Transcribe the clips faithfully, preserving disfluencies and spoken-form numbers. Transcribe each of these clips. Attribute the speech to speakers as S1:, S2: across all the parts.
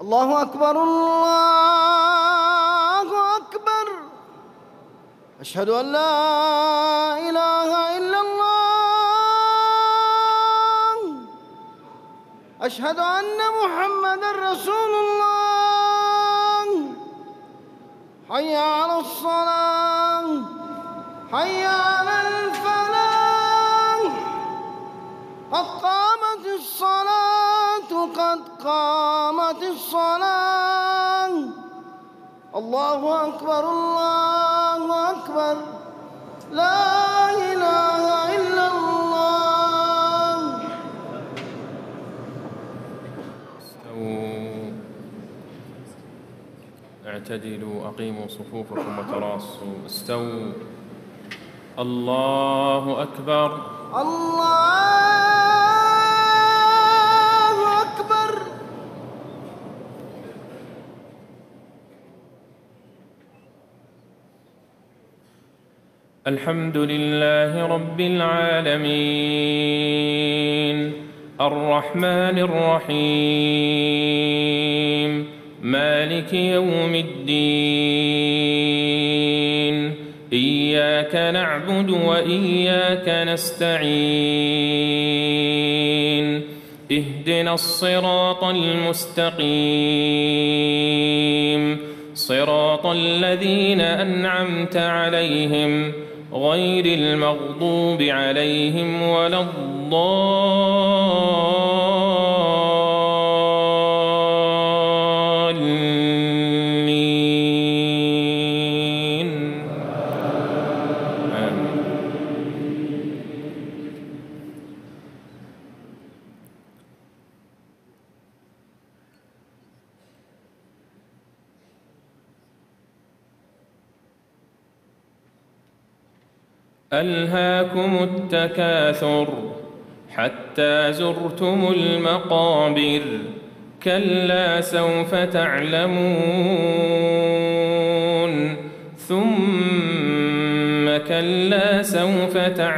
S1: الله أكبر الله أكبر. أشهد أن لا إله إلا الله. أشهد أن محمدًا رسول الله. حي على الصلاة حي على الفلاح. قد قامت الصلاة قد قامت الصلاة. الله أكبر الله أكبر. لا إله إلا الله.
S2: استووا اعتدلوا أقيموا صفوفكم وتراصوا. استووا. الله أكبر
S1: الله أكبر.
S2: الحمد لله رب العالمين الرحمن الرحيم مالك يوم الدين. إياك نعبد وإياك نستعين. اهدنا الصراط المستقيم صراط الذين أنعمت عليهم غير المغضوب عليهم ولا الضالين. آمين. ألهاكم التكاثر حتى زرتم المقابر. كلا سوف تعلمون ثم كلا سوف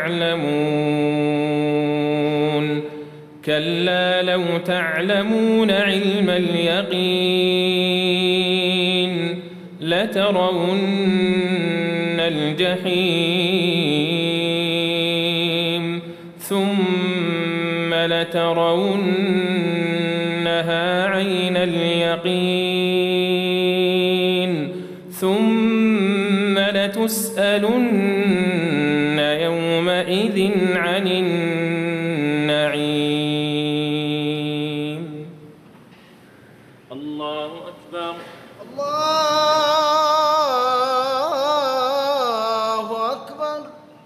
S2: تعلمون. كلا لو تعلمون علم اليقين لترون الجحيم ثم لترونها عين اليقين ثم لتسألن يومئذ عن النعيم. الله أكبر
S1: الله أكبر.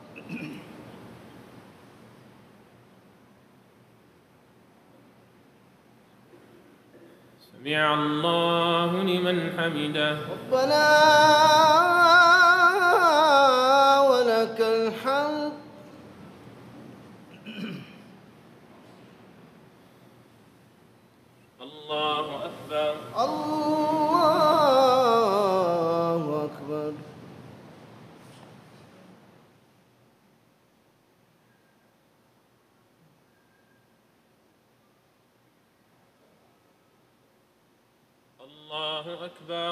S2: سمع الله لمن حمده.
S1: ربنا ولك الحمد.
S2: الله أكبر
S1: الله أكبر.
S2: الله أكبر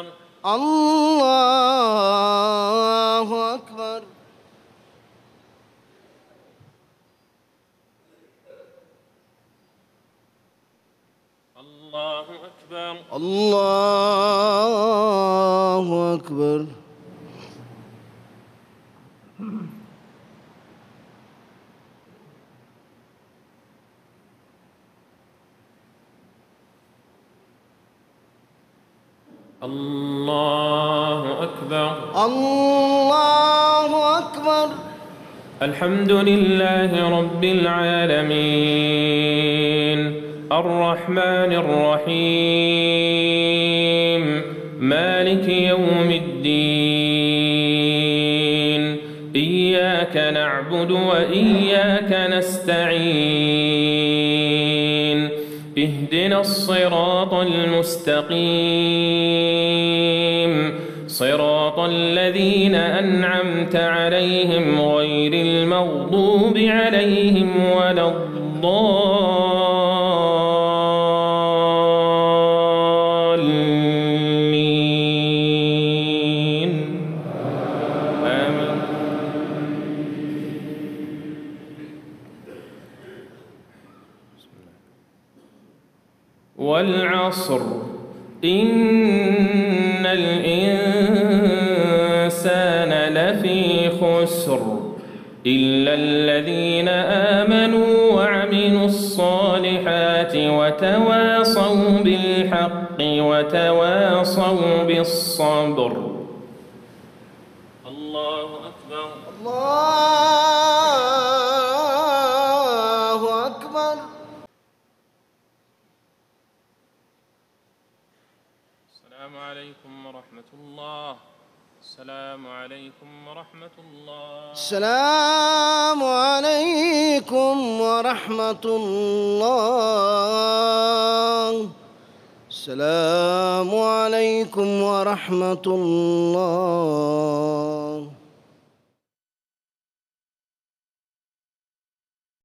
S1: الله أكبر.
S2: الله أكبر
S1: الله أكبر.
S2: الله أكبر
S1: الله أكبر.
S2: الحمد لله رب العالمين الرحمن الرحيم مالك يوم الدين. إياك نعبد وإياك نستعين. اهدنا الصراط المستقيم صراط الذين أنعمت عليهم غير المغضوب عليهم ولا الضالين. والعصر إن الإنسان لفي خسر إلا الذين آمنوا وعملوا الصالحات وتواصوا بالحق وتواصوا بالصبر. الله أكبر.
S1: الله أكبر.
S2: السلام عليكم ورحمة الله. السلام عليكم ورحمة الله.
S1: السلام عليكم ورحمة الله. السلام عليكم ورحمة الله.